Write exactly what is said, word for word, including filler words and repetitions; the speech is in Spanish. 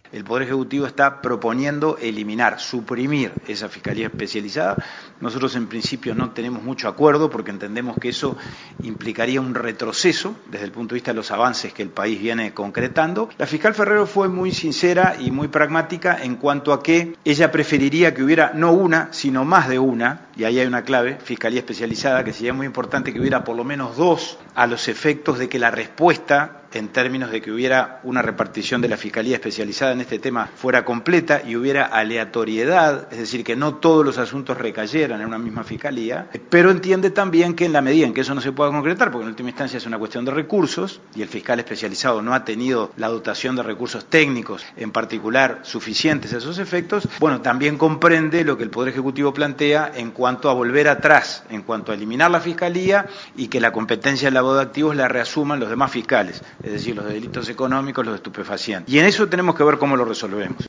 el Poder Ejecutivo está proponiendo eliminar, suprimir esa Fiscalía Especializada. Nosotros en principio no tenemos mucho acuerdo porque entendemos que eso implicaría un retroceso desde el punto de vista de los avances que el país viene concretando. La fiscal Ferrero fue muy sincera y muy pragmática en cuanto a que ella preferiría que hubiera no una, sino más de una, y ahí hay una clave, Fiscalía Especializada, que sería muy importante que hubiera por lo menos dos a los efectos de que la respuesta en términos de que hubiera una repartición de la Fiscalía Especializada en este tema fuera completa y hubiera aleatoriedad, es decir, que no todos los asuntos recayeran en una misma Fiscalía, pero entiende también que en la medida en que eso no se pueda concretar, porque en última instancia es una cuestión de recursos, y el fiscal especializado no ha tenido la dotación de recursos técnicos, en particular suficientes a esos efectos, bueno, también comprende lo que el Poder Ejecutivo plantea en cuanto a volver atrás, en cuanto a eliminar la Fiscalía y que la competencia del lavado de activos la reasuman los demás fiscales, es decir, los de delitos económicos, los de estupefacientes. Y en eso tenemos que ver cómo lo resolvemos.